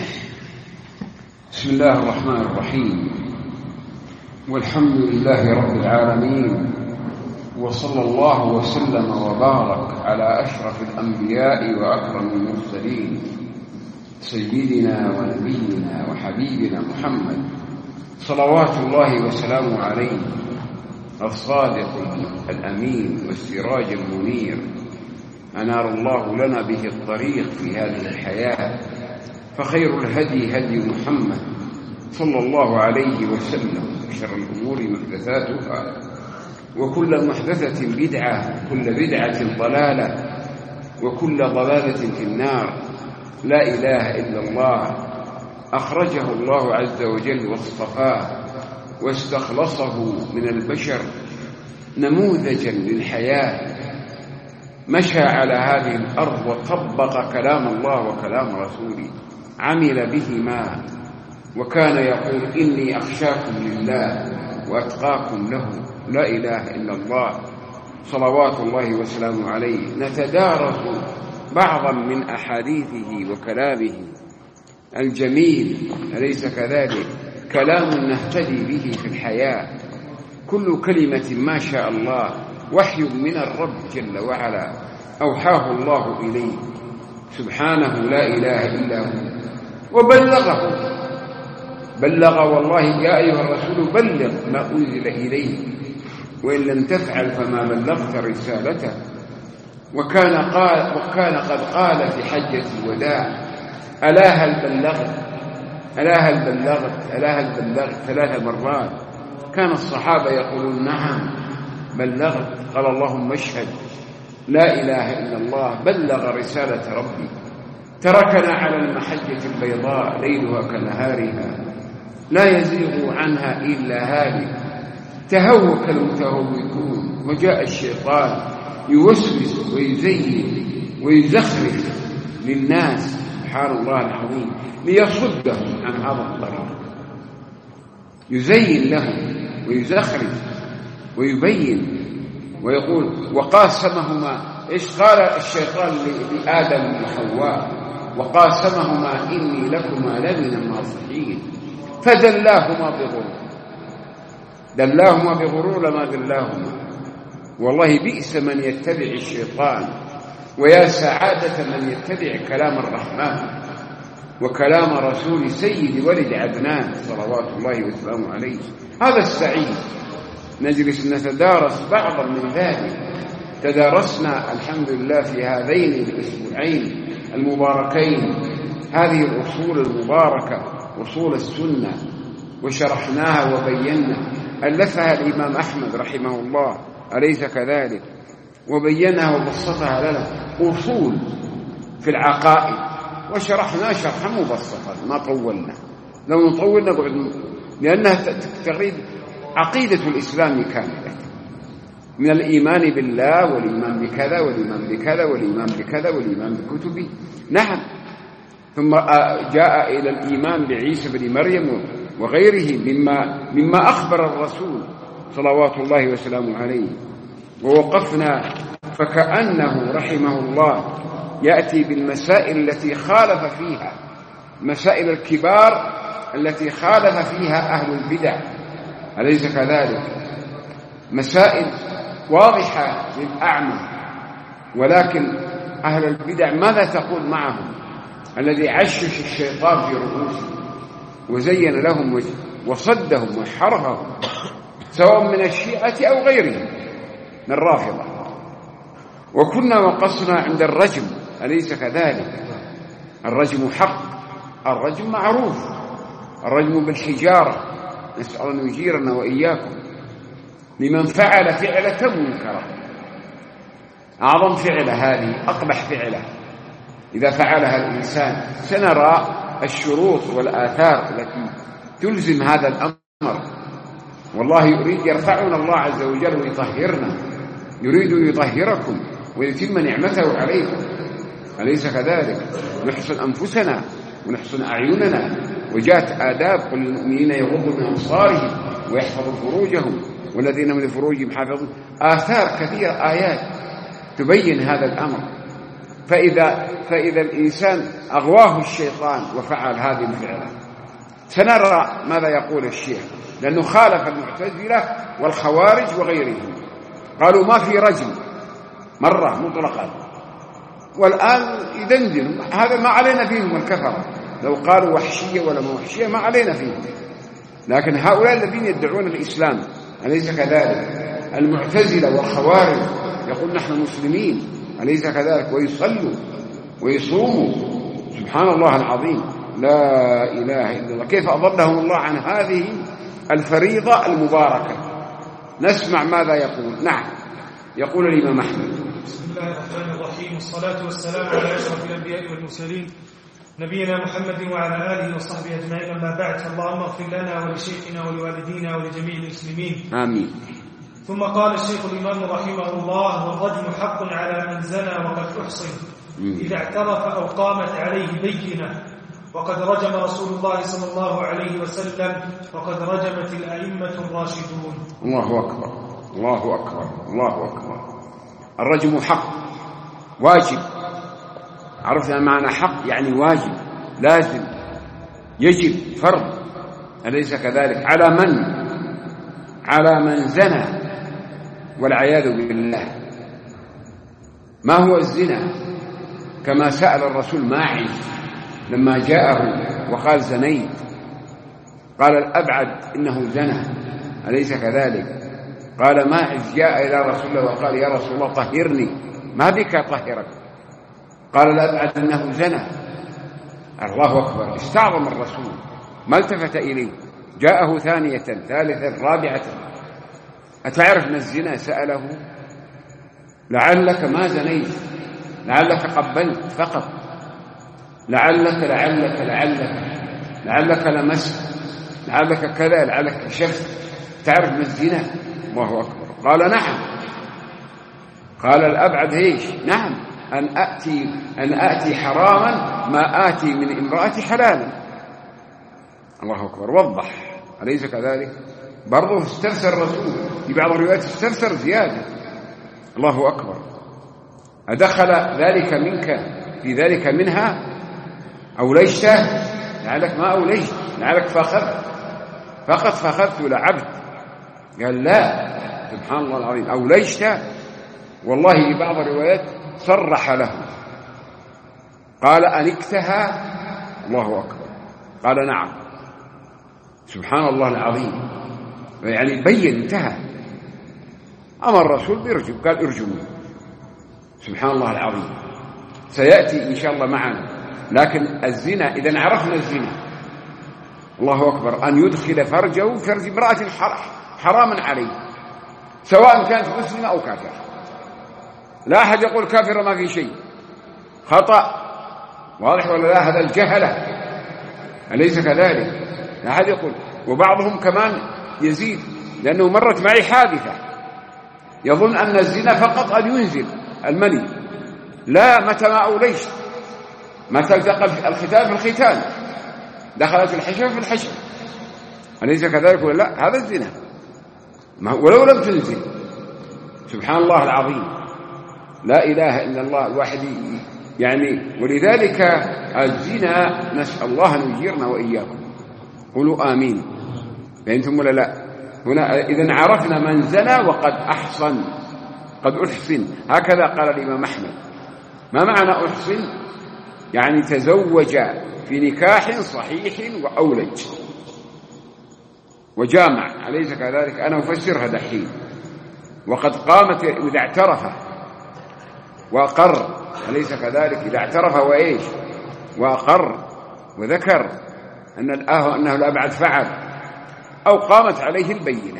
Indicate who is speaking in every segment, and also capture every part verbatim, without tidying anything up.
Speaker 1: بسم الله الرحمن الرحيم، والحمد لله رب العالمين، وصلى الله وسلم وبارك على أشرف الأنبياء وأكرم المرسلين سيدنا ونبينا وحبيبنا محمد صلوات الله وسلامه عليه، الصادق الأمين والسراج المنير، أنار الله لنا به الطريق في هذه الحياة، فخير الهدي هدي محمد صلى الله عليه وسلم، وشر الأمور محدثاتها، وكل محدثة بدعة، وكل بدعة ضلالة، وكل ضلالة في النار. لا إله إلا الله، أخرجه الله عز وجل واصطفاه واستخلصه من البشر نموذجا للحياة، مشى على هذه الأرض وطبق كلام الله وكلام رسوله، عمل بهما، وكان يقول إني أخشاكم لله وأتقاكم له. لا إله إلا الله، صلوات الله وسلامه عليه. نتدارس بعضا من أحاديثه وكلامه الجميل، أليس كذلك؟ كلام نهتدي به في الحياة، كل كلمة ما شاء الله وحي من الرب جل وعلا أوحاه الله إليه سبحانه، لا إله إلا هو، وبلغه بلغ والله يا أيها الرسول بلغ ما أنزل إليه، وإن لم تفعل فما بلغت رسالته. وكان, قال وكان قد قال في حجة الوداع: ألا هل بلغت ألا هل بلغت ألا هل بلغت ثلاث مرات. كان الصحابة يقولون: نعم بلغت. قال: اللهم اشهد، لا إله إلا الله، بلغ رسالة ربي، تركنا على المحجة البيضاء ليلها كنهارها، لا يزيغ عنها إلا هالك. تهوك المتهوكون، وجاء الشيطان يوسوس ويزين ويزخرف للناس، سبحان الله العظيم، ليصدهم عن هذا الطريق، يزين لهم ويزخرف ويبين ويقول: وقاسمهما، إيش قال الشيطان لآدم وحواء؟ وقاسمهما إني لكما لمن الناصحين، فدلاهما بغرور دلاهما بغرور لما دلاهما. والله بئس من يتبع الشيطان، ويا سعادة من يتبع كلام الرحمن وكلام رسول سيد ولد عدنان صلوات الله وسلامه عليه. هذا السعيد. نجلس نتدارس بعضا من ذلك. تدارسنا الحمد لله في هذين الأسبوعين المباركين هذه الأصول المباركة، أصول السنة، وشرحناها وبينا. ألفها الإمام أحمد رحمه الله، أليس كذلك؟ وبينها وبسطها لنا، أصول في العقائد، وشرحنا شرحا مبسطا، ما طولنا. لو نطول نقعد، لأنها تغيب عقيدة الإسلام كاملة، من الإيمان بالله والإيمان بكذا والإيمان بكذا والإيمان بكذا والإيمان بكتبه. نعم. ثم جاء إلى الإيمان بعيسى بن مريم وغيره مما, مما أخبر الرسول صلوات الله وسلامه عليه. ووقفنا فكأنه رحمه الله يأتي بالمسائل التي خالف فيها، مسائل الكبار التي خالف فيها أهل البدع، أليس كذلك؟ مسائل واضحة للأعمى، ولكن أهل البدع ماذا تقول معهم؟ الذي عشش الشيطان في رؤوسهم وزين لهم وصدهم وحرهم، سواء من الشيعة أو غيرهم من الرافضة. وكنا وقصنا عند الرجم، أليس كذلك؟ الرجم حق، الرجم معروف، الرجم بالحجارة، نسأل أن يجيرنا وإياكم لمن فعل فعلة منكرة. أعظم فعلة هذه، أقبح فعلة إذا فعلها الإنسان. سنرى الشروط والآثار التي تلزم هذا الأمر. والله يريد يرفعنا الله عز وجل ويطهرنا، يريد يطهركم ويتم نعمته عليكم، أليس كذلك؟ نحسن أنفسنا ونحسن أعيننا. وجاءت آداب: قل للمؤمنين يغضوا من أبصارهم ويحفظوا فروجهم والذين من فروجهم حافظون. آثار كثيرة، آيات تبين هذا الأمر. فإذا, فإذا الإنسان أغواه الشيطان وفعل هذه الفعلة سنرى ماذا يقول الشيخ، لأنه خالف المعتزلة والخوارج وغيرهم، قالوا ما في رجم مرة مطلقا، والآن يدندن هذا ما علينا فيهم الكفرة، لو قالوا وحشية ولا ما وحشية ما علينا فيهم. لكن هؤلاء الذين يدعون الإسلام أليس كذلك؟ المعتزلة والخوارج يقول نحن مسلمين أليس كذلك؟ ويصلوا ويصوموا، سبحان الله العظيم، لا إله إلا الله. كيف أضلهم الله عن هذه الفريضة المباركة؟ نسمع ماذا يقول. نعم، يقول الإمام أحمد:
Speaker 2: بسم الله الرحمن الرحيم، والصلاة والسلام على أشرف الأنبياء والمرسلين نبينا محمد وعلى آله وصحبه أجمعين، أما بعد، اللهم اغفر لنا ولشيخنا ولوالدينا ولجميع المسلمين،
Speaker 1: آمين.
Speaker 2: ثم قال الشيخ الإمام رحمه الله: والرجم حق على من زنى وقد أحصن إذا اعترف أو قامت عليه بينة، وقد رجم رسول الله صلى الله عليه وسلم، وقد رجمت الأئمة الراشدون.
Speaker 1: الله أكبر، الله أكبر، الله أكبر. الرجم حق واجب، عرفنا معنى حق يعني واجب، لازم، يجب، فرض، أليس كذلك؟ على من؟ على من زنى والعياذ بالله. ما هو الزنا؟ كما سأل الرسول ماعز لما جاءه وقال زنيت، قال الأبعد إنه زنى، أليس كذلك؟ قال ماعز جاء إلى رسول الله وقال يا رسول الله طهرني، ما بك طهرك؟ قال الأبعد إنه زنى. الله أكبر، استعظم الرسول، ما التفت إليه، جاءه ثانية ثالثة رابعة: أتعرف من الزنا؟ سأله: لعلك ما زنيت، لعلك قبلت فقط، لعلك لعلك لعلك لعلك لمست، لعلك كذا، لعلك كشفت، تعرف من الزنا؟ الله أكبر. قال نعم. قال الأبعد ايش؟ نعم، أن أأتي, أن أأتي حراما ما آتي من امرأتي حلالا. الله أكبر، وضح، أليس كذلك؟ برضه استفسر الرسول في بعض الروايات، استفسر زيادة. الله أكبر. أدخل ذلك منك في ذلك منها؟ أوليشت؟ لعلك ما أوليشت، لعلك فأخذت، فقط فأخذت ولعبت. قال لا، سبحان الله العظيم، أوليشت. والله في بعض الروايات صرح له، قال أنكتها؟ الله أكبر. قال نعم، سبحان الله العظيم، يعني بين، انتهى. أمر الرسول بيرجم، قال ارجموا، سبحان الله العظيم. سيأتي إن شاء الله معنا. لكن الزنا، إذا عرفنا الزنا، الله أكبر، أن يدخل فرجه فرج امرأة حراما عليه، سواء كانت مسلمة أو كافرة. لا أحد يقول كافرة ما في شيء، خطأ، واضح ولا لا؟ هذا الجهلة، أليس كذلك؟ لا أحد يقول. وبعضهم كمان يزيد، لأنه مرت معي حادثة، يظن أن الزنا فقط أن ينزل المني، لا، متى ما أوليش، متى التقى الختان في الختان، دخلت الحشفة في الحشفة، أليس كذلك ولا لا؟ هذا الزنا ولو لم تنزل، سبحان الله العظيم، لا إله إلا الله. الواحد يعني، ولذلك الزنا نسأل الله أن يجيرنا وإياكم، قولوا آمين. فأنتم ولا لا؟ هنا إذن عرفنا من زنى وقد أحصن، قد أحصن، هكذا قال الإمام أحمد. ما معنى أحصن؟ يعني تزوج في نكاح صحيح وأولج وجامع، أليس كذلك؟ أنا أفسرها دحين. وقد قامت إذا اعترف وأقر، أليس كذلك؟ إذا اعترف وإيش؟ وأقر وذكر أن الآه أنه الأبعد فعل، أو قامت عليه البينة،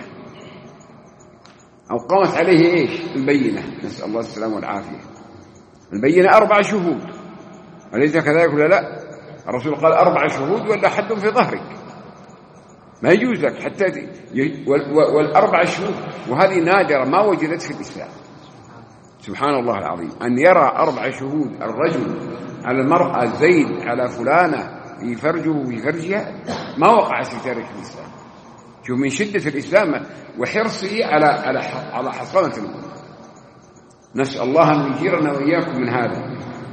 Speaker 1: أو قامت عليه إيش؟ البينة، نسأل الله السلامة والعافية. البينة أربع شهود، أليس كذلك ولا لا؟ الرسول قال أربع شهود ولا حد في ظهرك، ما يجوز لك حتى ي... والأربع شهود، وهذه نادرة ما وجدت في الإسلام، سبحان الله العظيم، أن يرى أربع شهود الرجل على المرأة زيد على فلانة في فرجه وفي فرجها، ما وقع في تاريخ الإسلام. شوف من شدة الإسلام وحرصه على على على حصانة الأمة. نسأل الله أن يجيرنا وإياكم من هذا.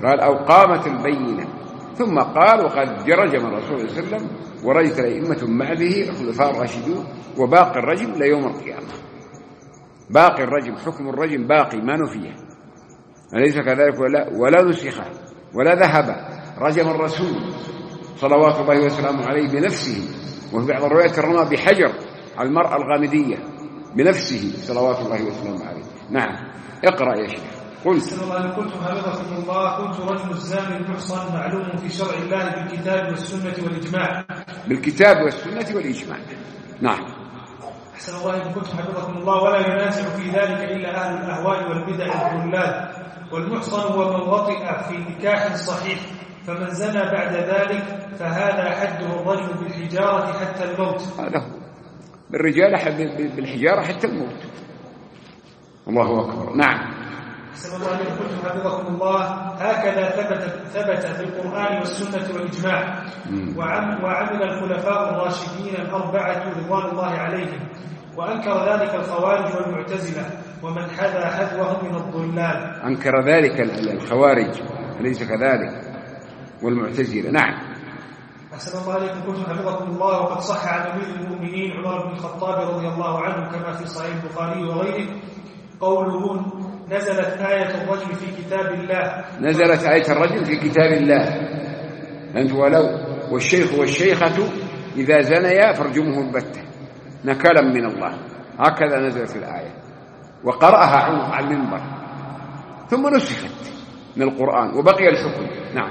Speaker 1: قال أو قامت البينة، ثم قال وقد رجم الرسول صلى الله عليه وسلم ورجت الأئمة من بعده الخلفاء الراشدون وباقي الرجم ليوم القيامة. باقي الرجم، حكم الرجم باقي ما نفيه، أليس كذلك ولا ولا نسخ ولا ذهب. رجم الرسول صلوات الله وسلامه عليه بنفسه، وفي بعض الروايات رمى بحجر على المرأة الغامدية بنفسه صلوات الله وسلامه عليه. نعم، اقرأ يا شيخ.
Speaker 2: قلت قلت حفظكم الله قلت رجل الزاني المحصن معلوم في شرع الله بالكتاب والسنة والإجماع.
Speaker 1: بالكتاب والسنة والإجماع. نعم.
Speaker 2: أحسن الله إن كنتم حفظكم الله. ولا ينازع في ذلك إلا أهل الأهواء والبدع الضلال. والمحصن هو من وطئ في نكاح صحيح، فمن زنى بعد ذلك فهذا حده الرجم بالحجارة حتى الموت.
Speaker 1: هذا هو بالرجال حد بالحجارة حتى الموت. الله أكبر. نعم.
Speaker 2: أحسن الله إن كنتم حفظكم الله. هكذا ثبت ثبت في القرآن والسنة والإجماع. وعمل, وعمل الخلفاء الراشدين الأربعة رضوان الله عليهم، وأنكر ذلك الخوارج والمعتزلة ومن حذا حذوهم من الضلال.
Speaker 1: أنكر ذلك الخوارج أليس كذلك والمعتزلة. نعم.
Speaker 2: أحسن الله عليكم. كنتم حفظكم الله. وقد صح عن أمير المؤمنين عمر بن الخطاب رضي الله عنه كما في صحيح البخاري وغيره قوله نزلت آية الرجم في كتاب الله.
Speaker 1: نزلت آية الرجم في كتاب الله. أنت ولو والشيخ والشيخة إذا زنيا فارجمه البتة نكالا من الله. هكذا نزلت الآية، وقرأها عمر على المنبر ثم نسخت من القرآن وبقي الحكم. نعم.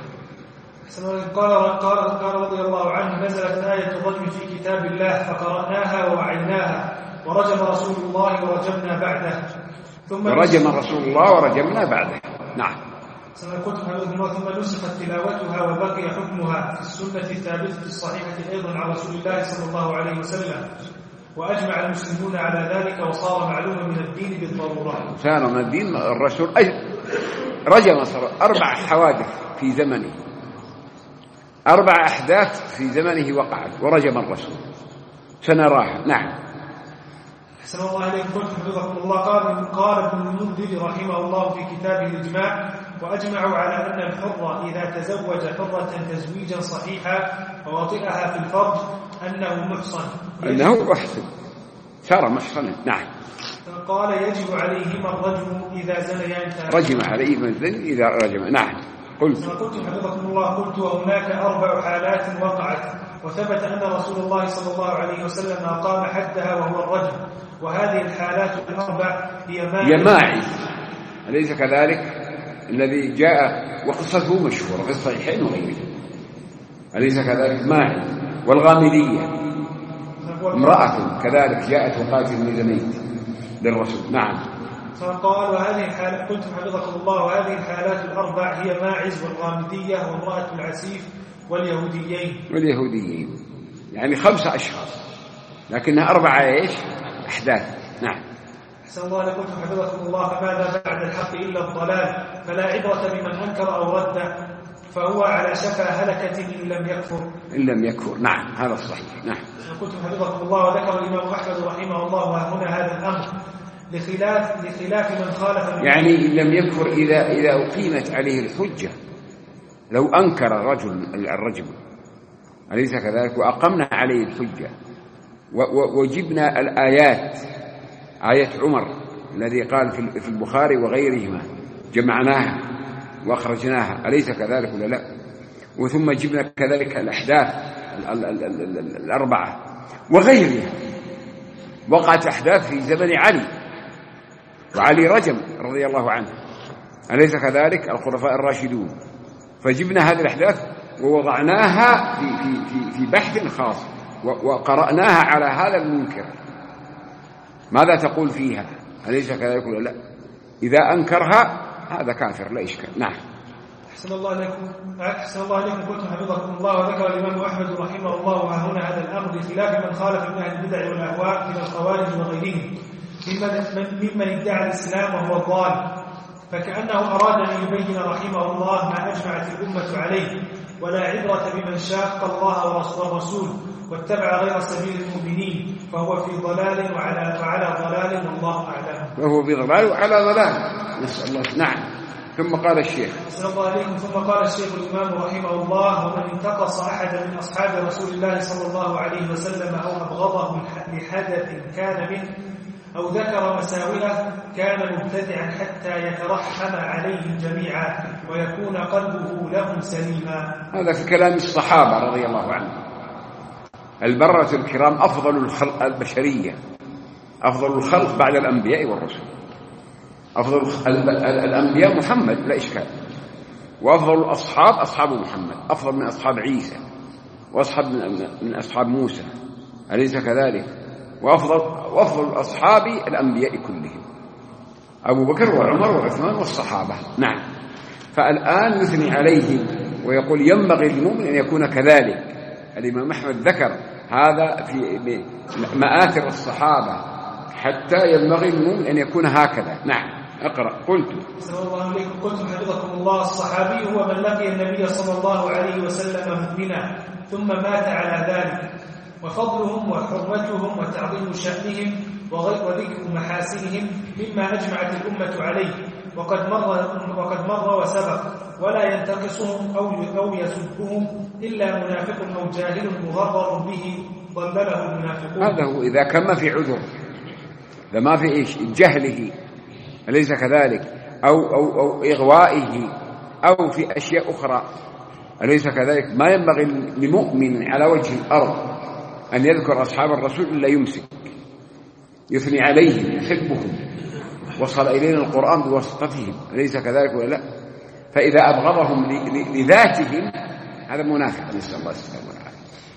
Speaker 2: قال قال قال رضي الله عنه نزلت آية الرجم في كتاب الله فقرأناها ووعيناها ورجم رسول الله ورجمنا بعده. ثم
Speaker 1: رجم رسول الله ورجمنا بعده. نعم.
Speaker 2: ثم نسخت تلاوتها وبقي حكمها في السنة الثابتة الصحيحة أيضا عن رسول الله صلى الله عليه وسلم، وأجمع المسلمون على ذلك وصار معلوما من الدين بالضرورة.
Speaker 1: صار من الدين. الرسول رجم أربع حوادث في زمنه، أربع أحداث في زمنه وقعت ورجم الرسول سنراها. نعم.
Speaker 2: أحسن الله عليكم. كنت حفظكم الله. قال قال ابن المنذر رحمه الله في كتابه الإجماع وأجمعوا على أن الحر إذا تزوج حرة تزويجا صحيحا ووطئها في الفرج أنه محصن.
Speaker 1: أنه محصن صار محصنا. نعم.
Speaker 2: قال يجب عليهما الرجم إذا زنيا.
Speaker 1: رجم عليهما الزن إذا رجم. نعم. قلت
Speaker 2: قلت حفظكم الله. قلت وهناك أربع حالات وقعت وثبت أن رسول الله صلى الله عليه وسلم أقام حدها وهو الرجم، وهذه الحالات الأربع هي
Speaker 1: ماعز أليس كذلك الذي جاء وقصته مشهورة في الصحيحين وغيره. أليس كذلك ماعز والغامدية امرأة كذلك جاءت وقالت إني زنيت للرسول. نعم.
Speaker 2: فقال وهذه الحالات كنت حفظكم الله. وهذه الحالات الأربع هي ماعز والغامدية وامرأة العسيف واليهوديين.
Speaker 1: واليهوديين يعني خمسة أشخاص لكنها أربعة إيش أحداث. نعم.
Speaker 2: أحسن الله لكم حفظكم الله. فماذا بعد الحق إلا الضلال، فلا عبرة بمن أنكر أو رد، فهو على شفا هلكة إن لم يكفر.
Speaker 1: إن لم يكفر. نعم هذا الصحيح. نعم.
Speaker 2: كنتم حفظكم الله. وذكر الإمام أحمد رحمه الله وهنا هذا الأمر لخلاف لخلاف من خالف.
Speaker 1: يعني إن لم يكفر إذا إذا أقيمت عليه الحجة. لو أنكر الرجل الرجم أليس كذلك وأقمنا عليه الحجة وجبنا الآيات، آية عمر الذي قال في البخاري وغيرهما جمعناها وأخرجناها أليس كذلك ولا لا؟ وثم جبنا كذلك الأحداث الأربعة وغيرها. وقعت أحداث في زمن علي، وعلي رجم رضي الله عنه أليس كذلك الخلفاء الراشدون، فجبنا هذه الأحداث ووضعناها في في في في بحث خاص وقرأناها على هذا المنكر ماذا تقول فيها. أليس كذلك ولا لا؟ إذا أنكرها هذا كافر لا إشكال. نعم.
Speaker 2: أحسن الله عليكم. أحسن الله عليكم. كنتم حفظكم الله. وذكر الإمام أحمد رحمه الله وهنا هذا الأمر بخلاف من خالف من أهل البدع والأهواء من الخوارج وغيرهم ممن ممن ادعى الإسلام وهو ضال، فكأنه أراد أن يبين رحمه الله ما أجمعت الأمة عليه، ولا عبرة بمن شاق الله والرسول واتبع غير سبيل المؤمنين، فهو في ضلال وعلى, وعلى ضلال والله أعلم.
Speaker 1: وهو في ضلال وعلى ضلال. نسأل الله. نعم. ثم قال الشيخ
Speaker 2: صلى الله عليه ثم قال الشيخ الإمام رحمه الله: ومن انتقص أحدا من أصحاب رسول الله صلى الله عليه وسلم أو أبغضه لحدث كان منه أو ذكر مساوئه كان مبتدعا حتى يترحم عليهم جميعا ويكون قلبه لهم سليما.
Speaker 1: هذا في كلام الصحابة رضي الله عنهم. البررة الكرام أفضل الخلق البشرية، أفضل الخلق بعد الأنبياء والرسل. أفضل الأنبياء محمد لا إشكال، وأفضل الأصحاب أصحاب محمد، أفضل من أصحاب عيسى وأصحاب من أصحاب موسى، أليس كذلك؟ وأفضل وأفضل أصحاب الأنبياء كلهم أبو بكر وعمر وعثمان والصحابة. نعم. فالآن يثني عليهم ويقول ينبغي للمؤمن أن يكون كذلك. الإمام أحمد ذكر هذا في مآثر الصحابة حتى ينبغي للمؤمن أن يكون هكذا. نعم. أقرأ. قلت
Speaker 2: صلى الله عليكم قلتم حفظكم الله: الصحابي هو من لقي النبي صلى الله عليه وسلم مؤمنا ثم مات على ذلك، وفضلهم وحرمتهم وتعظيم شأنهم وذكر محاسنهم مما أجمعت الأمة عليه، وقد مر وقد مر وسبق، ولا ينتقصهم أو أو يسبهم إلا منافق أو جاهل مغرر به ضلله المنافقون.
Speaker 1: هذا هو إذا كان ما في عذر، إذا ما في إيش جهله أليس كذلك، أو أو أو إغوائه، أو في أشياء أخرى أليس كذلك. ما ينبغي لمؤمن على وجه الأرض أن يذكر أصحاب الرسول إلا يمسك، يثني عليهم، يحبهم، وصل إلينا القرآن بواسطتهم، أليس كذلك ولا لا؟ فإذا أبغضهم لذاتهم هذا منافق، نسأل الله السلامة والعافية،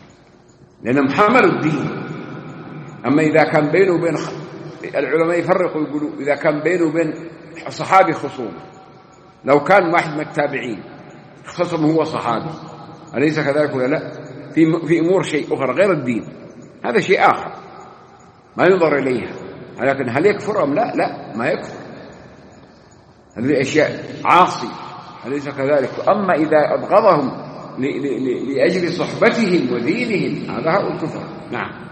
Speaker 1: لأنهم حملوا الدين. أما إذا كان بينه وبين العلماء يفرقوا يقولوا إذا كان بينه وبين صحابي خصوم، لو كان واحد من التابعين خصم هو صحابي، أليس كذلك ولا لا؟ في في أمور شيء أخرى غير الدين، هذا شيء آخر ما ينظر إليها. لكن هل يكفر أم لا؟ لا، ما يكفر، هذه أشياء عاصي، أليس كذلك؟ أما إذا أبغضهم لأجل صحبتهم ودينهم هذا هو الكفر. نعم.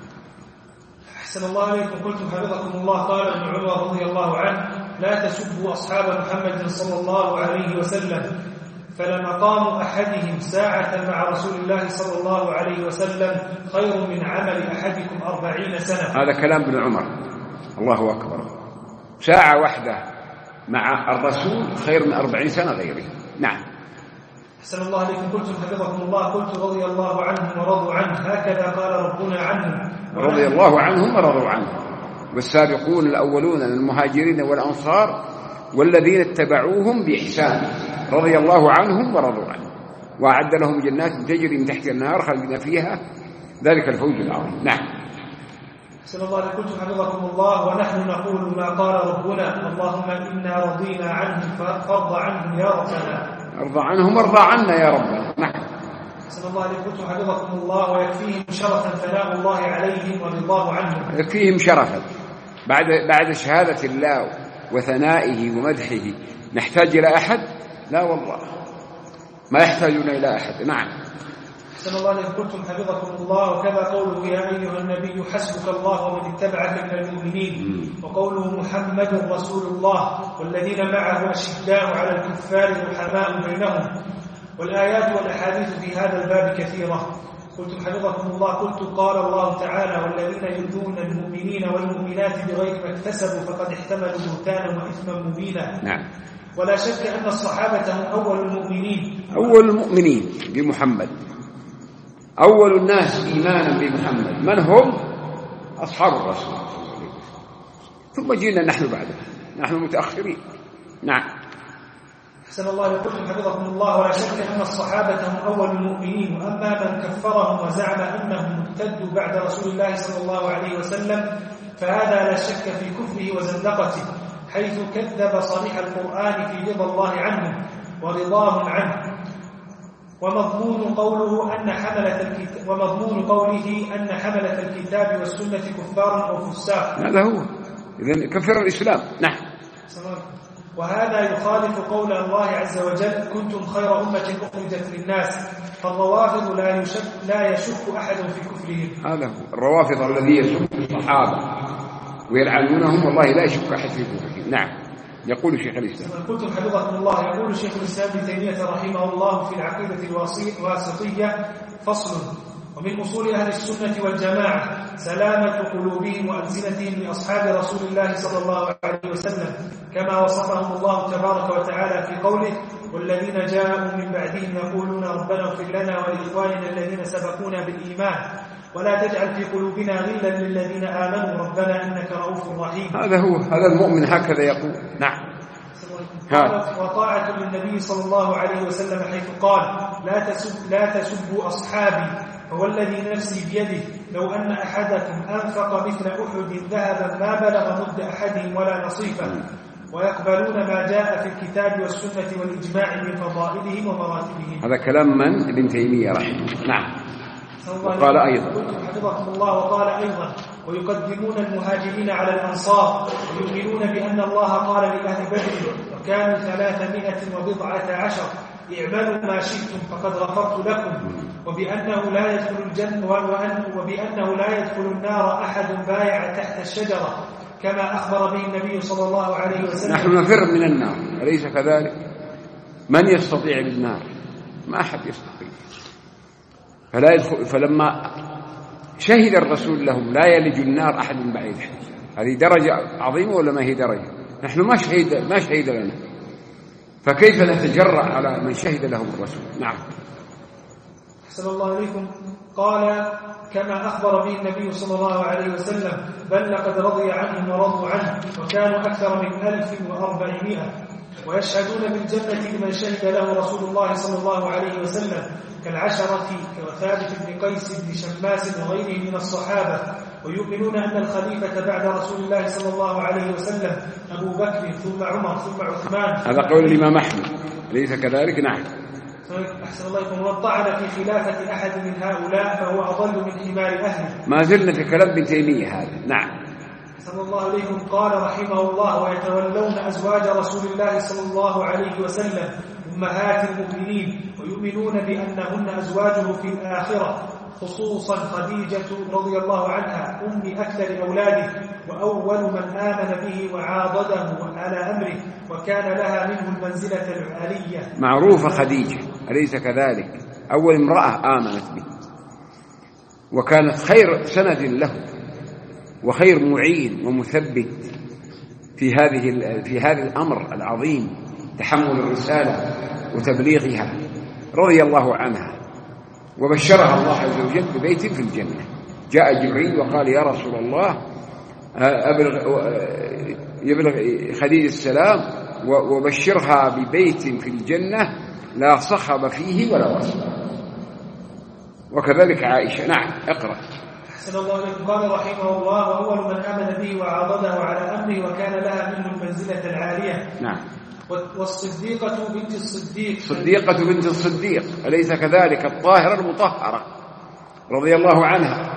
Speaker 2: أحسن الله عليكم. قلتم حفظكم الله: قال ابن عمر رضي الله عنه: لا تسبوا أصحاب محمد صلى الله عليه وسلم، فلمقام أحدهم ساعة مع رسول الله صلى الله عليه وسلم خير من عمل أحدكم أربعين سنة.
Speaker 1: هذا كلام ابن عمر، الله أكبر. ساعة واحدة مع الرسول خير من أربعين سنة غيره. نعم.
Speaker 2: أحسن الله عليكم. قلتم حفظكم الله: قلت رضي الله عنهم ورضوا عنه، هكذا قال ربنا عنهم.
Speaker 1: رضي الله عنهم ورضوا عنه، والسابقون الأولون من المهاجرين والأنصار والذين اتبعوهم بإحسان رضي الله عنهم ورضوا عنه، وأعد لهم جنات تجري من تحت النهار خالدين فيها، ذلك الفوز العظيم. نعم.
Speaker 2: أحسن الله عليكم. قلتم حفظكم الله: ونحن نقول ما قال ربنا: اللهم إنا رضينا عنهم فارض عنهم يا ربنا.
Speaker 1: ارضى عنهم وارضى عنا يا ربنا. نعم.
Speaker 2: أحسن الله عليكم. قلتم حفظكم الله: ويكفيهم شرفا ثناء الله عليهم ورضاه عنهم.
Speaker 1: يكفيهم شرفا بعد بعد شهادة الله وثنائه ومدحه نحتاج إلى أحد؟ لا والله، ما يحتاجون إلى أحد. نعم.
Speaker 2: أحسن الله عليكم. قلتم حفظكم الله: وكذا قوله يا أيها النبي حسبك الله ومن اتبعك من المؤمنين، وقوله محمد رسول الله والذين معه أشداء على الكفار رحماء بينهم، والآيات والأحاديث في هذا الباب كثيرة. قلتم حفظكم الله: قلت قال الله تعالى: والذين يؤذون المؤمنين والمؤمنات بغير ما اكتسبوا فقد احتملوا بهتانا وإثما مبينا.
Speaker 1: نعم.
Speaker 2: ولا شك أن الصحابة هم أول المؤمنين
Speaker 1: أول المؤمنين بمحمد، أول الناس إيمانا بمحمد من هم؟ أصحاب الرسول، ثم جينا نحن بعده، نحن متأخرين. نعم.
Speaker 2: أحسن الله عليكم. حفظكم الله: ولا شك أن الصحابة هم أول المؤمنين، وأما من كفرهم وزعم أنهم ارتدوا بعد رسول الله صلى الله عليه وسلم فهذا لا شك في كفره وزندقته، حيث كذب صريح القرآن في رضا الله عنهم ورضاهم عنه، ومضمون قوله أن حملة الكتاب ومضمون قوله أن حملة الكتاب والسنة كفار أو فساق.
Speaker 1: هذا هو، إذن كفر الإسلام. نعم.
Speaker 2: وهذا يخالف قول الله عز وجل: كنتم خير أمة أخرجت للناس، فالروافض لا يشك لا يشك أحد في كفرهم.
Speaker 1: هذا هو الروافض الذي يشك الصحابة ويلعنونهم، والله لا يشك أحد في كفرهم. نعم. يقول شيخ الإسلام.
Speaker 2: قلتم حفظكم الله. يقول شيخ الإسلام ابن تيمية رحمه الله في العقيدة الواسطية فصل: ومن أصول أهل السنة والجماعة سلامة قلوبهم وألسنتهم لأصحاب رسول الله صلى الله عليه وسلم، كما وصفهم الله تبارك وتعالى في قوله: والذين جاءوا من بعدهم يقولون ربنا اغفر لنا ولإخواننا الذين سبقونا بالإيمان ولا تجعل في قلوبنا غلا للذين آمنوا ربنا إنك رؤوف رحيم.
Speaker 1: هذا هو، هذا المؤمن هكذا يقول. نعم.
Speaker 2: وطاعة للنبي صلى الله عليه وسلم حيث قال: لا تسب لا تسبوا أصحابي فوالذي نفسي بيده لو أن أحدكم أنفق مثل أحد ذهبا ما بلغ مد أحدهم ولا نصيفه، ويقبلون ما جاء في الكتاب والسنة والإجماع من فضائلهم ومراتبهم.
Speaker 1: هذا كلام من؟ ابن تيمية رحمه الله. نعم. وقال أيضا
Speaker 2: حفظكم الله وقال أيضا: ويقدمون المهاجرين على الأنصار ويؤمنون بأن الله قال لأهل بدر وكانوا ثلاثمائة وبضعة عشر اعملوا ما شئتم فقد غفرت لكم، وبأنه لا يدخل الجنة وبأنه لا يدخل النار أحد بايع تحت الشجرة كما أخبر به النبي صلى الله عليه وسلم.
Speaker 1: نحن نفر من النار، أليس كذلك؟ من يستطيع بالنار؟ ما أحد يستطيع. فلا يدخل. فلما شهد الرسول لهم لا يلج النار أحد بعيد، هذه درجة عظيمة ولا ما هي درجة؟ نحن ما شهد ما شهد لنا، فكيف نتجرأ على من شهد لهم الرسول؟ نعم.
Speaker 2: أحسن الله إليكم. قال: كما أخبر به النبي صلى الله عليه وسلم: بل لقد رضي عنهم ورضوا عنه وكانوا أكثر من ألف وأربعمائة، ويشهدون بالجنة لمن شهد له رسول الله صلى الله عليه وسلم كالعشرة وثابت بن قيس بن شماس وغيره من الصحابة، ويؤمنون أن الخليفة بعد رسول الله صلى الله عليه وسلم أبو بكر ثم عمر ثم عثمان.
Speaker 1: هذا قول الإمام أحمد، أليس كذلك؟ نعم.
Speaker 2: أحسن الله إليكم. والطعن في خلافة أحد من هؤلاء فهو أضل من حمار أهله.
Speaker 1: ما زلنا في كلام ابن تيمية هذا. نعم.
Speaker 2: أحسن الله إليكم. قال رحمه الله: ويتولون أزواج رسول الله صلى الله عليه وسلم أمهات المؤمنين ويؤمنون بأنهن أزواجه في الآخرة، خصوصا خديجة رضي الله عنها أم أكثر أولاده وأول من آمن به وعاضده على أمره، وكان لها منه المنزلة العالية.
Speaker 1: معروفة خديجة، أليس كذلك؟ أول امرأة آمنت به، وكانت خير سند له وخير معين ومثبت في هذه في هذا الأمر العظيم، تحمل الرسالة وتبليغها، رضي الله عنها. وبشرها الله عز وجل ببيت في الجنة. جاء جبريل وقال: يا رسول الله أبلغ يبلغ خديجة السلام وبشرها ببيت في الجنة لا صخب فيه ولا وصب. وكذلك عائشة. نعم. اقرأ.
Speaker 2: أحسن الله إليكم. قال رحمه الله: وأول من آمن به وعاضده على أمره وكان لها منه المنزلة العالية.
Speaker 1: نعم.
Speaker 2: والصديقة بنت الصديق
Speaker 1: صديقة بنت الصديق، أليس كذلك؟ الطاهرة المطهرة رضي الله عنها،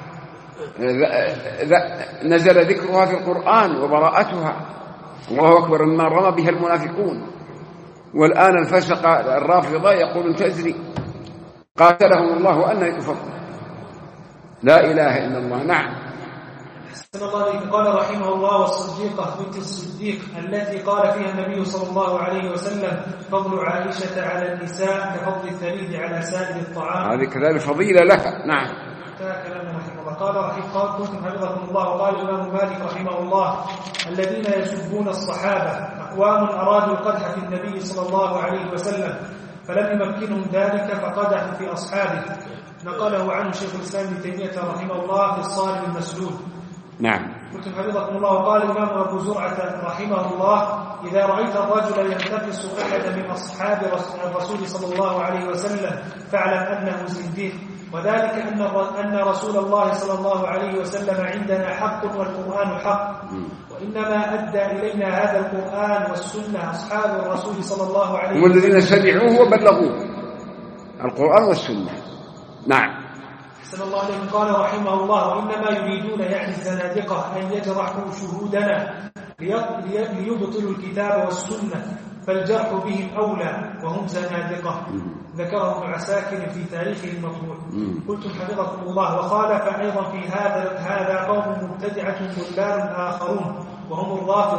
Speaker 1: نزل ذكرها في القرآن وبراءتها. الله أكبر مما رمى بها المنافقون. والآن الفسق الرافضة يقولون تزري، قاتلهم الله أن يفضل. لا إله إلا الله. نعم.
Speaker 2: أحسن الله إليكم. قال رحمه الله: والصديقة بنت الصديق التي قال فيها النبي صلى الله عليه وسلم: فضل عائشة على النساء كفضل الثريد على سائر الطعام.
Speaker 1: هذه كذلك فضيلة لها. نعم.
Speaker 2: كلام رحمه الله. قال رحمه الله: حفظكم الله. وقال الإمام مالك رحمه الله: الذين يسبون الصحابة أقوام أرادوا القدح في النبي صلى الله عليه وسلم فلم يمكنهم ذلك فقدحوا في أصحابه. نقله عنه شيخ الإسلام ابن تيمية رحمه الله في الصارم المسلول.
Speaker 1: نعم.
Speaker 2: قلت حفظكم الله. وقال الإمام أبو زرعة رحمه الله: إذا رأيت الرجل ينتقص أحد من أصحاب الرسول صلى الله عليه وسلم فاعلم أنه زنديق، وذلك أن أن رسول الله صلى الله عليه وسلم عندنا حق والقرآن حق، وإنما أدى إلينا هذا القرآن والسنة أصحاب الرسول صلى الله عليه وسلم
Speaker 1: هم الذين سمعوه وبلغوه، القرآن والسنة. نعم.
Speaker 2: أحسن الله عليكم. قال رحمه الله: وإنما يريدون يعني الزنادقة أن يجرحوا شهودنا ليبطلوا الكتاب والسنة، فالجرح بهم أولى وهم زنادقة. ذكره ابن عساكر في تاريخه المطبوع. قلتم حفظكم الله. وخالف أيضا في هذا هذا قوم مبتدعة ضلال آخرون وهم الرافضة،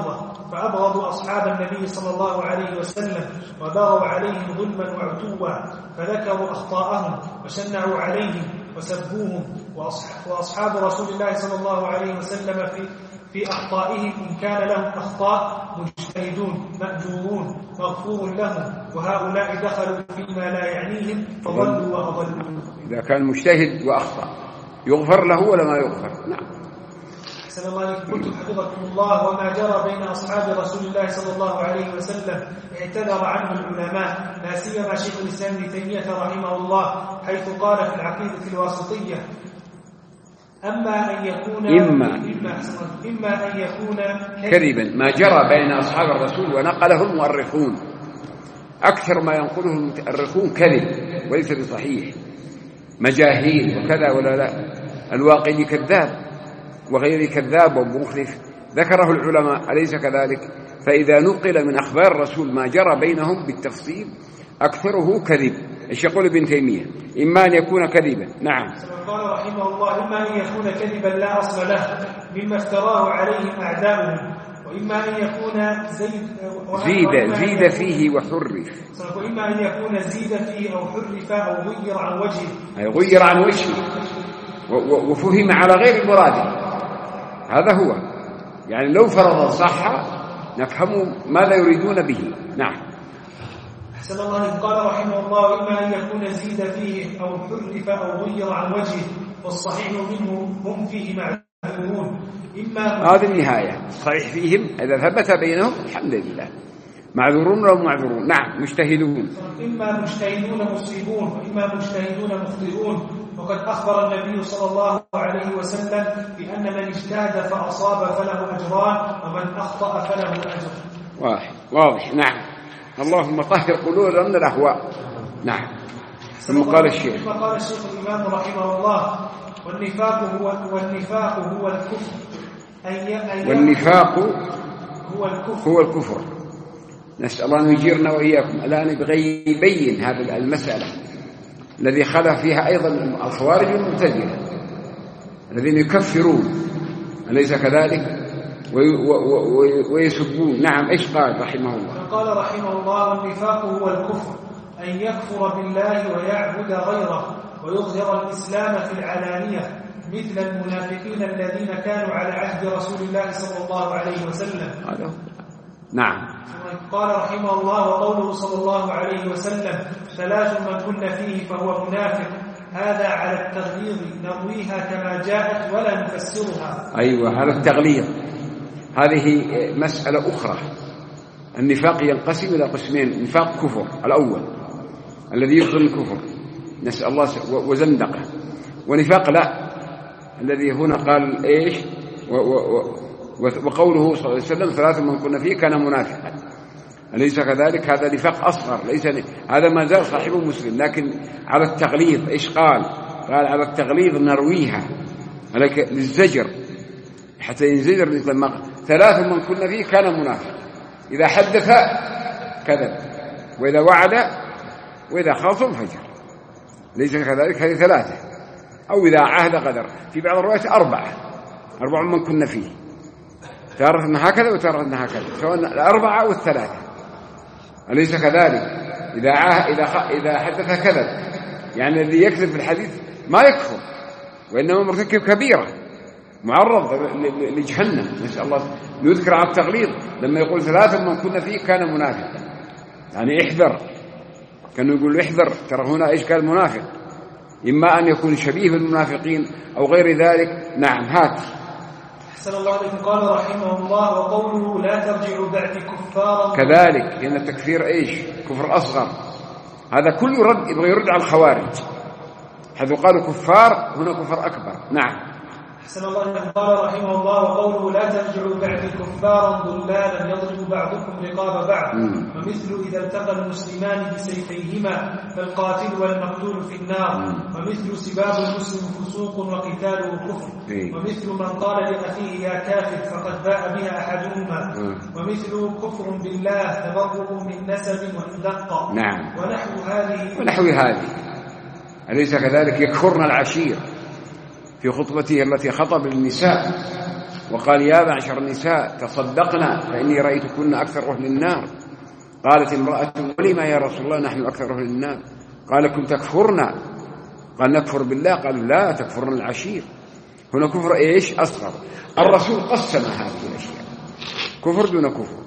Speaker 2: فأبغضوا أصحاب النبي صلى الله عليه وسلم وبغوا عليهم ظلما وعتوا، فذكروا أخطاءهم وشنعوا عليهم وسبوهم. وأصحاب رسول الله صلى الله عليه وسلم في في أخطائهم إن كان لهم أخطاء مجتهدون مأجورون مغفور لهم، وهؤلاء دخلوا فيما لا يعنيهم فضلوا وأضلوا.
Speaker 1: إذا كان مجتهد وأخطأ يغفر له ولا ما يغفر؟ نعم.
Speaker 2: أحسن الله إليكم. قلت حفظكم الله: وما جرى بين أصحاب رسول الله صلى الله عليه وسلم اعتذر عنه العلماء، لا سيما شيخ الإسلام ابن تيمية رحمه الله، حيث قال في العقيدة الواسطية: أما أن يكون
Speaker 1: إما,
Speaker 2: إما, إما أن يكون
Speaker 1: كذبا ما جرى بين أصحاب الرسول ونقله المؤرخون، أكثر ما ينقله المؤرخون كذب وليس بصحيح، مجاهيل وكذا ولا لا. الواقدي كذاب وغير كذاب ومخلف ذكره العلماء، أليس كذلك؟ فإذا نقل من أخبار الرسول ما جرى بينهم بالتفصيل أكثره كذب. ايش يقول ابن تيمية؟ إما أن يكون كذبا. نعم.
Speaker 2: قال رحمه الله: إما أن يكون كذبا لا أصل له مما افتراه عليهم أعداؤهم، وإما أن يكون زيد
Speaker 1: زيد زيد فيه وحرف،
Speaker 2: وإما أن يكون زيد فيه أو حرف أو غير عن وجهه،
Speaker 1: أي غير عن وجهه وفهم على غير المراد. هذا هو، يعني لو فرض صح نفهم ماذا يريدون به. نعم.
Speaker 2: أحسن الله. قال رحمه الله: إما أن يكون زيد فيه أو حرف أو غير عن وجهه، والصحيح منه هم فيه معذورون. إما
Speaker 1: هذه النهاية، صحيح فيهم إذا ثبت بينهم الحمد لله، معذورون أو معذورون. نعم. مجتهدون،
Speaker 2: إما مجتهدون مصيبون وإما مجتهدون مخطئون. وقد أخبر النبي صلى الله عليه وسلم بأن من اجتهد فأصاب فله أجران ومن أخطأ فله أجر
Speaker 1: واحد. واضح. نعم. اللهم طهر قلوبنا من الأهواء. نعم. ثم قال الشيخ
Speaker 2: ثم قال الشيخ الإمام رحمه الله: والنفاق هو والنفاق هو الكفر أي
Speaker 1: والنفاق
Speaker 2: هو الكفر
Speaker 1: هو الكفر. نسأل الله أن يجيرنا وإياكم. الآن يبغي يبين هذه المسألة الذي خلى فيها أيضا الخوارج والمعتزلة الذين يكفرون، أليس كذلك؟ ويسبون. نعم. إيش قال رحمه الله؟
Speaker 2: قال رحمه الله: والنفاق هو الكفر أن يكفر بالله ويعبد غيره ويظهر الإسلام في العلانية، مثل المنافقين الذين كانوا على عهد رسول الله صلى الله عليه وسلم.
Speaker 1: نعم.
Speaker 2: قال رحمه الله: وقوله صلى الله عليه وسلم: ثلاث من كن فيه فهو منافق، هذا على التغليظ نرويها كما جاءت ولا نفسرها.
Speaker 1: أيوة، على التغليظ. هذه مسألة أخرى. النفاق ينقسم إلى قسمين: نفاق كفر الأول الذي يدخل الكفر، نسأل الله، وزندقة. ونفاق لا الذي هنا قال إيش؟ و و و وقوله صلى الله عليه وسلم: ثلاث من كنا فيه كان منافقا، أليس كذلك؟ هذا نفاق أصغر، ليس هذا ما زال صاحبه مسلم، لكن على التغليظ. إيش قال؟ قال على التغليظ نرويها للزجر حتى ينزجر. مثل ما ثلاث من كنا فيه كان منافق: إذا حدث كذب، وإذا وعد، وإذا خاصم فجر، ليس كذلك؟ هذه ثلاثة. أو إذا عهد غدر. في بعض الروايات أربعة أربع من كنا فيه، تعرف أنها هكذا وتعرف أنها هكذا، سواء الأربعة والثلاثة، أليس كذلك؟ إذا عاه إذا خ... إذا حدث كذب، يعني الذي يكذب في الحديث ما يكفر، وإنما مرتكب كبيرة معرض لجهنم، نسأل الله. نذكر على التغليظ لما يقول ثلاثة من كنا فيه كان منافقا، يعني احذر. كانوا يقول احذر، ترى هنا إيش قال؟ منافق. إما أن يكون شبيه بالمنافقين أو غير ذلك. نعم. هات.
Speaker 2: أحسن الله عليكم. قال رحمه الله: وقوله لا ترجعوا بعد كفارا،
Speaker 1: كذلك لأن التكفير إيش؟ كفر أصغر. هذا كله رد، يبغى يرد على الخوارج، حيث قالوا كفار، هنا كفر أكبر. نعم.
Speaker 2: أحسن الله عليكم. قال رحمه الله: وقوله لا ترجعوا بعد كفارا ضلالا يضرب بعضكم رقاب بعض، ومثل إذا التقى المسلمان بسيفيهما فالقاتل والمقتول في النار، ومثل سباب المسلم فسوق وقتاله كفر، ومثل من قال لأخيه يا كافر فقد باء بها أحدهما، ومثل كفر بالله تبرؤ من نسب وإن دق.
Speaker 1: نعم.
Speaker 2: ونحو هذه
Speaker 1: ونحو هذه أليس كذلك؟ يكفرن العشير في خطبته التي خطب للنساء وقال يا معشر النساء تصدقنا فإني رأيتكن أكثر أهل النار. قالت امرأة ولما يا رسول الله نحن أكثر أهل النار؟ قال كنت تكفرنا. قال نكفر بالله؟ قالوا لا تكفرنا العشير. هنا كفر إيش؟ أصغر. الرسول قسم هذه الأشياء، كفر دون كفر،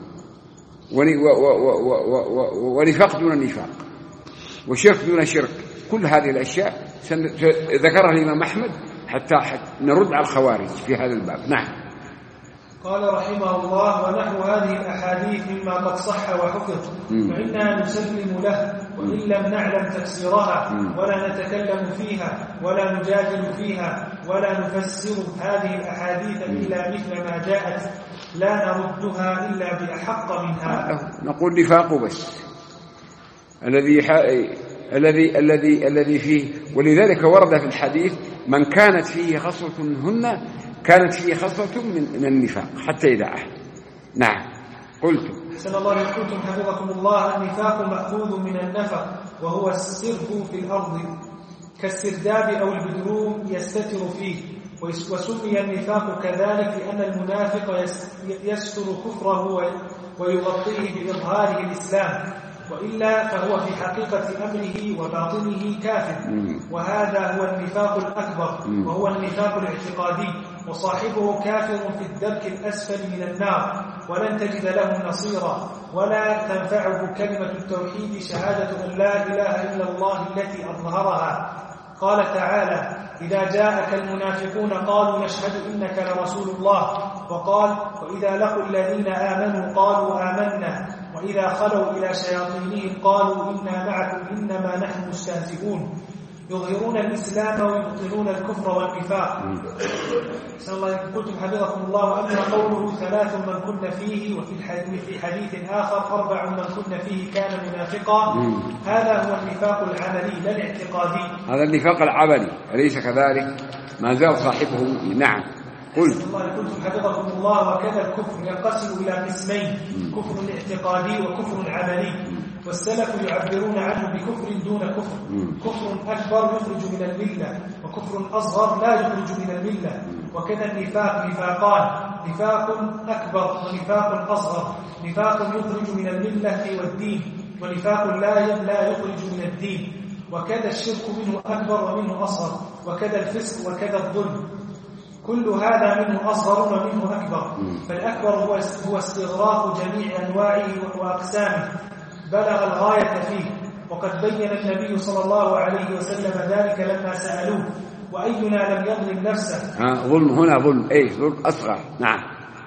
Speaker 1: ونفاق دون نفاق، وشرك دون شرك. كل هذه الأشياء ذكرها الإمام أحمد حتى نرد على الخوارج في هذا الباب. نعم.
Speaker 2: قال رحمه الله: ونحو هذه الأحاديث مما قد صح وحفظ فإننا نسلم له وإن لم نعلم تفسيرها ولا نتكلم فيها ولا نجادل فيها ولا نفسر هذه الأحاديث إلا مثل ما جاءت لا نردها إلا بأحق منها.
Speaker 1: نقول نفاق بس الذي الذي الذي الذي فيه. ولذلك ورد في الحديث من كانت فيه خصلة منهن كانت فيه خصلة من النفاق حتى إذا أحد. نعم. قلت
Speaker 2: أحسن الله إليكم حفظكم الله: النفاق مأخوذ من النفق وهو السرب في الأرض كالسرداب أو البدروم يستتر فيه، وسمي النفاق كذلك لأن المنافق يستر كفره ويغطيه بإظهاره الإسلام، وإلا فهو في حقيقة أمره وباطنه كافر. وهذا هو النفاق الأكبر وهو النفاق الاعتقادي، وصاحبه كافر في الدرك الأسفل من النار ولن تجد له نصيرا، ولا تنفعه كلمة التوحيد شهادة أن لا إله إلا الله التي أظهرها. قال تعالى: إذا جاءك المنافقون قالوا نشهد إنك لرسول الله، وقال: وإذا لقوا الذين آمنوا قالوا آمنا، وإذا خلوا إلى شياطينهم قالوا إنا معكم إنما نحن مستهزئون، يظهرون الإسلام ويبطلون الكفر والنفاق. أحسن الله قلتم حفظكم الله: أما قوله ثلاث من كن فيه، وفي في حديث آخر أربع من كن فيه كان منافقا، هذا هو النفاق العملي لا الاعتقادي.
Speaker 1: هذا النفاق العملي أليس كذلك؟ ما زال صاحبه. نعم. قلت
Speaker 2: الله قلتم حفظكم الله: وكذا الكفر ينقسم إلى قسمين: كفر اعتقادي وكفر عملي. والسلف يعبرون عنه بكفر دون كفر: كفر أكبر يخرج من الملة، وكفر أصغر لا يخرج من الملة. وكذا النفاق نفاقان: نفاق أكبر ونفاق أصغر. نفاق يخرج من الملة والدين، ونفاق لا لا يخرج من الدين. وكذا الشرك منه أكبر ومنه أصغر، وكذا الفسق وكذا الظلم. كل هذا منه أصغر ومنه أكبر، فالأكبر هو هو استغراق جميع أنواعه وأقسامه بلغ الغاية فيه. وقد بين النبي صلى الله عليه وسلم ذلك لما سألوه: وأينا لم يظلم نفسه؟
Speaker 1: آه ظلم هنا ظلم أي ظلم أصغر. نعم.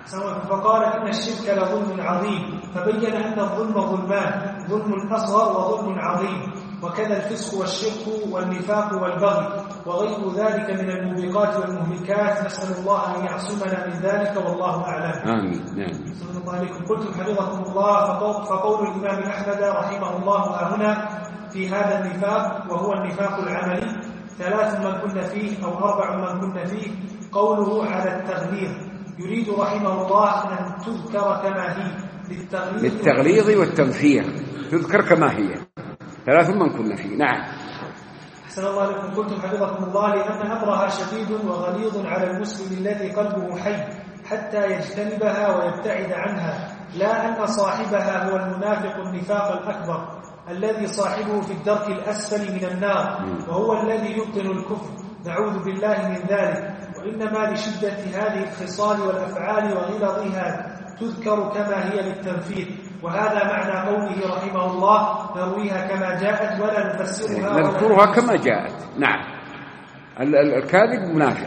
Speaker 2: فقال إن الشرك لظلم عظيم، فبين أن الظلم ظلمان: ظلم أصغر وظلم عظيم. وكذا الفسق والشرك والنفاق والبغي وغير ذلك من الموبقات والمهلكات، نسأل الله أن يعصمنا من ذلك والله أعلم.
Speaker 1: آمين. نعم.
Speaker 2: صلى الله عليكم. قلتم حفظكم الله: فقول الإمام أحمد رحمه الله هنا في هذا النفاق وهو النفاق العملي: ثلاث من كن فيه أو أربع من كن فيه، قوله على التغليظ، يريد رحمه الله أن تذكر كما هي
Speaker 1: للتغليظ والتنفير، تذكر كما هي ثلاث من كن فيه. نعم.
Speaker 2: أحسن الله لكم. قلتم حفظكم الله: لأن أمرها شديد وغليظ على المسلم الذي قلبه حي حتى يجتنبها ويبتعد عنها، لا أن صاحبها هو المنافق النفاق الأكبر الذي صاحبه في الدرك الأسفل من النار، وهو الذي يبطن الكفر، نعوذ بالله من ذلك. وإنما لشدة هذه الخصال والأفعال وغلظها تذكر كما هي للتنفيذ. وهذا معنى قوله رحمه الله: نرويها كما جاءت ولا نفسرها
Speaker 1: نذكرها كما جاءت. نعم. الكاذب منافق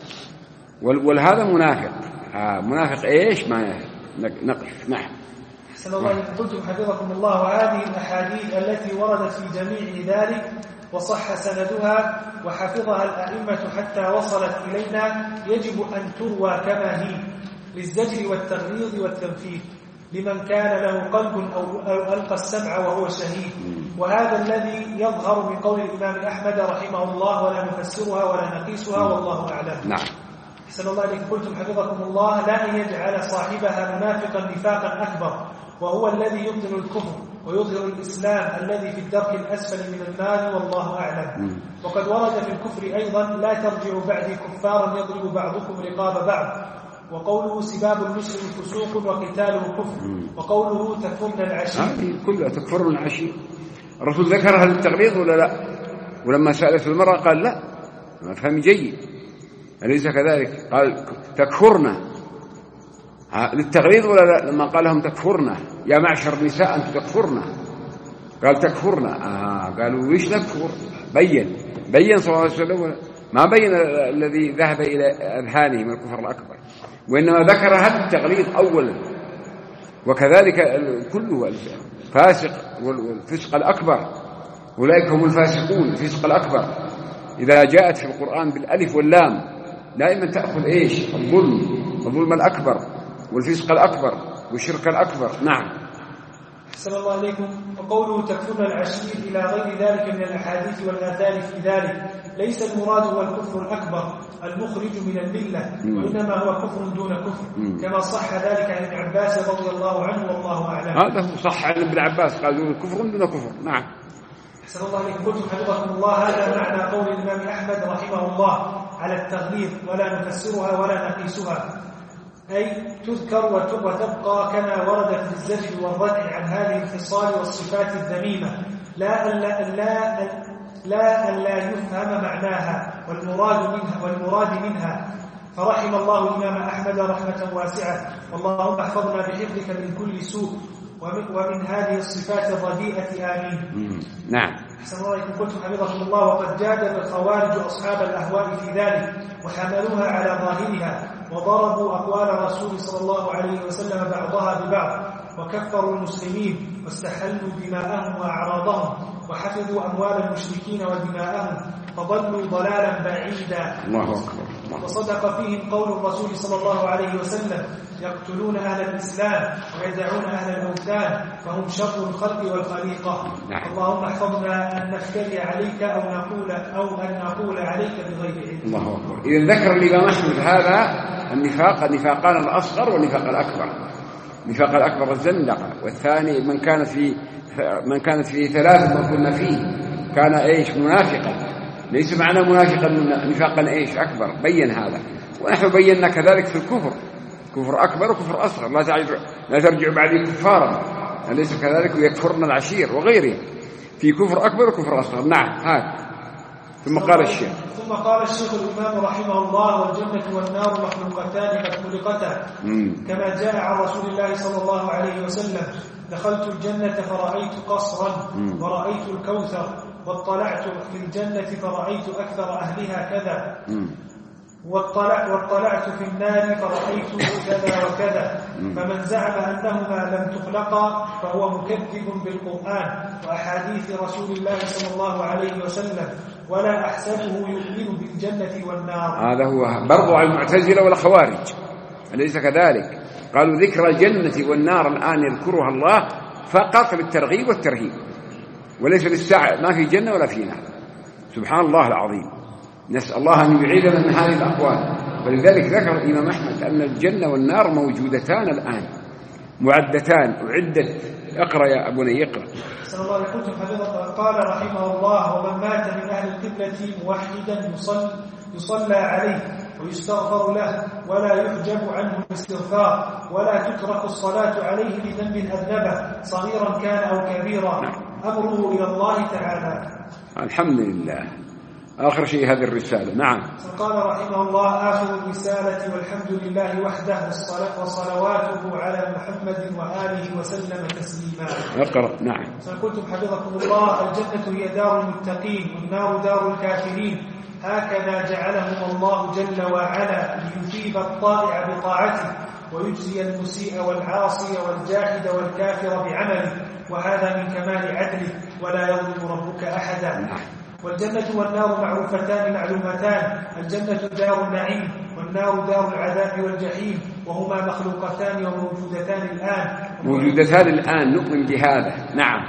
Speaker 1: والهذا منافق. آه منافق إيش ما نقف. نعم.
Speaker 2: أحسن الله إليكم. قلتم حفظكم الله: وهذه الأحاديث التي وردت في جميع ذلك وصح سندها وحفظها الأئمة حتى وصلت إلينا يجب أن تروى كما هي للزجر والتغليظ والتنفيذ لمن كان له قلب أو ألقى السمع وهو شهيد. وهذا الذي يظهر من قول الإمام أحمد رحمه الله: ولا نفسرها ولا نقيسها والله أعلم.
Speaker 1: نعم.
Speaker 2: أحسن الله إليكم. قلتم حفظكم الله: لا أن يجعل صاحبها منافقا نفاقا أكبر وهو الذي يبطن الكفر ويظهر الإسلام الذي في الدرك الأسفل من النار والله أعلم. وقد ورد في الكفر أيضا: لا ترجعوا بعدي كفارا يضرب بعضكم رقاب بعض. وقوله سباب المسلم فسوق وقتاله كفر، وقوله تكفرن العشير.
Speaker 1: هذه كلها تكفرن العشير. الرسول ذكرها للتغليظ ولا لا؟ ولما سألت المرأة قال لا، ما فهم جيد، أليس كذلك؟ قال تكفرن للتغليظ ولا لا؟ لما قال لهم تكفرن يا معشر النساء أنتم تكفرن، قال تكفرن. آه قالوا ويش نكفر؟ بين بين صلى الله عليه وسلم، ما بين الذي ذهب إلى أذهانهم الكفر الأكبر، وإنما ذكر هذا التغليظ أولا. وكذلك كله فاسق والفسق الأكبر، أولئك هم الفاسقون الفسق الأكبر. إذا جاءت في القرآن بالألف واللام دائما تأخذ إيش؟ الظلم، الظلم الأكبر والفسق الأكبر والشرك الأكبر. نعم.
Speaker 2: أحسن الله عليكم. وقوله تكفرن العشير إلى غير ذلك من الأحاديث والآثار في ذلك، ليس المراد هو الكفر الأكبر المخرج من الملة، وإنما هو كفر دون كفر، كما صح ذلك عن ابن عباس رضي الله عنه والله أعلم.
Speaker 1: هذا هو صح عن ابن عباس، قالوا كفر دون كفر. نعم.
Speaker 2: أحسن الله عليكم. قلت حفظكم الله هذا معنى قول الإمام أحمد رحمه الله على التغليظ ولا نفسرها ولا نقيسها، أي تذكر وتبقى كما وردت في الزجر والردع عن هذه الخصال والصفات الذميمة، لا أن لا, لا, لا, أن لا يفهم معناها والمراد منها, والمراد منها. فرحم الله الإمام أحمد رحمة واسعة، واللهم احفظنا بحفظك من كل سوء ومن, ومن هذه الصفات الرديئة آمين.
Speaker 1: نعم.
Speaker 2: أحسن الله عليكم. قلت حفظكم الله وقد جادل الخوارج أصحاب الأهواء في ذلك وحملوها على ظاهرها، وضربوا أقوال الرسول صلى الله عليه وسلم بعضها ببعض، وكفروا المسلمين واستحلوا دماءهم وأعراضهم، وحفظوا أموال المشركين ودماءهم، فضلوا ضلالا بعيدا.
Speaker 1: الله أكبر.
Speaker 2: وصدق فيهم قول الرسول صلى الله عليه وسلم يقتلون أهل الإسلام ويدعون أهل الأوثان فهم شر الخلق والخليقة.
Speaker 1: نعم.
Speaker 2: اللهم احفظنا أن نفتري عليك أو نقول أو أن نقول عليك بغير علم.
Speaker 1: الله أكبر. إذا ذكر الإمام أحمد هذا النفاق، النفاقان الأصغر والنفاق الأكبر. النفاق الأكبر الزندقة، والثاني من كانت في من كانت في ثلاث ما كنا فيه كان إيش؟ منافقا. ليس معنى منافقا نفاقا إيش؟ أكبر. بين هذا، ونحن بينا كذلك في الكفر، كفر أكبر وكفر أصغر. لا ترجع لا ترجع بعد كفارا، أليس كذلك؟ ويكفرن العشير وغيره، في كفر أكبر وكفر أصغر. نعم. هذا. ثم قال الشيخ
Speaker 2: ثم قال الشيخ الإمام رحمه الله والجنة والنار مخلوقتان قد خلقتا، كما جاء عن رسول الله صلى الله عليه وسلم: دخلت الجنة فرأيت قصرا ورأيت الكوثر، واطلعت في الجنة فرأيت أكثر أهلها كذا، واطلع واطلعت في النار فرأيت كذا وكذا. فمن زعم أنهما لم تخلقا فهو مكذب بالقرآن وأحاديث رسول الله صلى الله عليه وسلم، ولا أحسبه يؤمن بالجنة والنار.
Speaker 1: هذا هو برضو على المعتزلة والخوارج، أليس كذلك؟ قالوا ذكر الجنة والنار الآن يذكرها الله فقط للترغيب والترهيب، وليس للساعة، ما في جنة ولا في نار. سبحان الله العظيم، نسأل الله أن يبعدنا من هذه الأقوال. ولذلك ذكر الإمام أحمد أن الجنة والنار موجودتان الآن، معدتان، أعدت. اقرأ يا أبني اقرأ.
Speaker 2: صلى الله عليه وسلم قال رحمه الله: ومن مات من أهل القبلة موحدا يصلى, يصلى عليه ويستغفر له ولا يحجب عنه الاستغفار، ولا تترك الصلاة عليه بذنب أذنبه صغيرا كان أو كبيرا، أمره إلى الله تعالى.
Speaker 1: الحمد لله. آخر شيء هذه الرسالة. نعم.
Speaker 2: قال رحمه الله: آخر الرسالة والحمد لله وحده وصلواته على محمد وآله وسلم تسليما.
Speaker 1: اقرأ. نعم.
Speaker 2: فقلتم حفظكم الله: الجنة هي دار المتقين والنار دار الكافرين، هكذا جعلهم الله جل وعلا ليثيب الطائع بطاعته ويجزي المسيء والعاصي والجاحد والكافر بعمله، وهذا من كمال عدله، ولا يظلم ربك أحدا. والجنة والنار معروفتان معلومتان، الجنة دار النعيم والنار دار العذاب والجحيم، وهما مخلوقتان وموجودتان الآن
Speaker 1: موجودتان الآن نؤمن بهذا. نعم.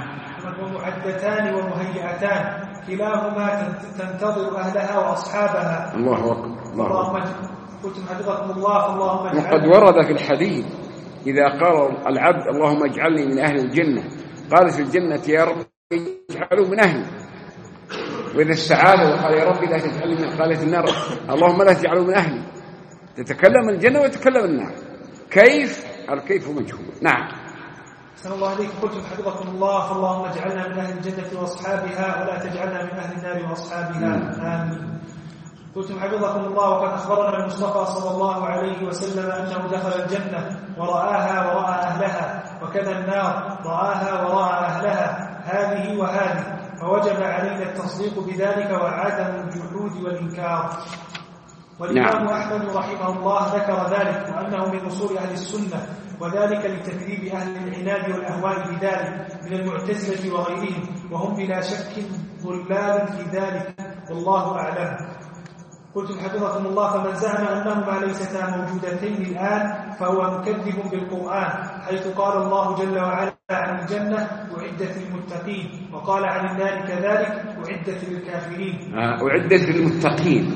Speaker 2: ومعدتان ومهيئتان، كلاهما تنتظر أهلها وأصحابها.
Speaker 1: الله أكبر.
Speaker 2: اللهم قلتم حفظكم الله. اللهم
Speaker 1: وقد ورد في الحديث إذا قال العبد اللهم اجعلني من أهل الجنة، قال في الجنة يا رب اجعلوا من أهل، وإذا السعادة وقال يا ربي لا تجعلني من، قال في النار اللهم لا تجعلوا من أهلي. تتكلم الجنة وتتكلم النار. كيف؟ الكيف مجهول. نعم.
Speaker 2: أحسن الله عليكم. قلتم حفظكم الله فاللهم اجعلنا من أهل الجنة وأصحابها ولا تجعلنا من أهل النار وأصحابها. آمين. قلتم حفظكم الله وقد أخبرنا المصطفى صلى الله عليه وسلم أنه دخل الجنة ورآها ورأى أهلها، وكذا النار رآها ورأى أهلها، هذه وهذه، فوجب علينا التصديق بذلك وعدم الجحود والإنكار. والإمام أحمد رحمه الله ذكر ذلك وأنه من أصول أهل السنة، وذلك لتكذيب أهل العناد والأهواء بذلك من المعتزلة وغيرهم، وهم بلا شك ضلال في ذلك، والله أعلم. قلتم حفظكم الله فمن زعم أنهما ليستا موجودتين الآن فهو مكذب بالقرآن، حيث قال الله جل وعلا عن الجنة أعدت للمتقين، وقال عن النار كذلك أعدت للكافرين.
Speaker 1: آه أعدت للمتقين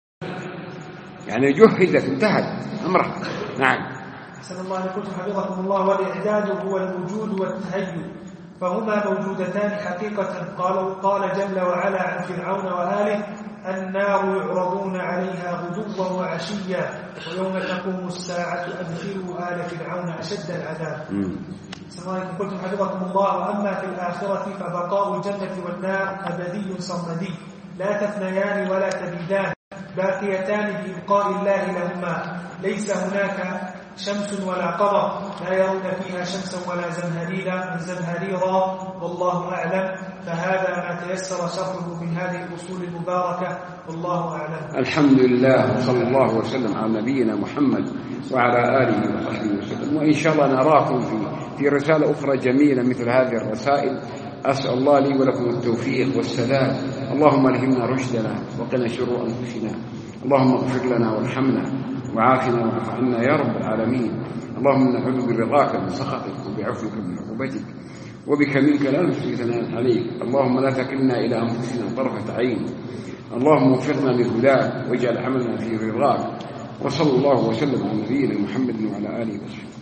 Speaker 1: يعني جهزت انتهت أمرها. نعم.
Speaker 2: أحسن الله عليكم. حفظكم الله. والإعداد هو الوجود والتهيؤ، فهما موجودتان حقيقة. قال, قال جل وعلا عن فرعون وآله النار يعرضون عليها غدوا وعشيا ويوم تقوم الساعة أدخلوا آل فرعون أشد العذاب. أحسن الله عليكم. قلتم حفظكم الله. وأما في الآخرة فبقاء الجنة والنار أبدي صمدي، لا تفنيان ولا تبيدان، باقيتان بإبقاء الله لهما، ليس هناك شمس ولا قمر، لا يرون فيها شمسا ولا زمهريرا زمهريرا، والله أعلم. فهذا ما تيسر شرحه من هذه الأصول المباركة، والله أعلم.
Speaker 1: الحمد لله وصلى الله وسلم على نبينا محمد وعلى آله وصحبه وسلم. وإن شاء الله نراكم في في رسالة أخرى جميلة مثل هذه الرسائل. أسأل الله لي ولكم التوفيق والسداد. اللهم ألهمنا رشدنا وقنا شرور أنفسنا. اللهم اغفر لنا وارحمنا وعافنا واعف عنا يا رب العالمين. اللهم نعوذ برضاك من سخطك وبعفوك من عقوبتك وبك منك لا نحصي ثناء عليك. اللهم لا تكلنا إلى أنفسنا طرفة عين. اللهم وفقنا لهداك واجعل عملنا في رضاك. وصلى الله وسلم على نبينا محمد وعلى آله وصحبه.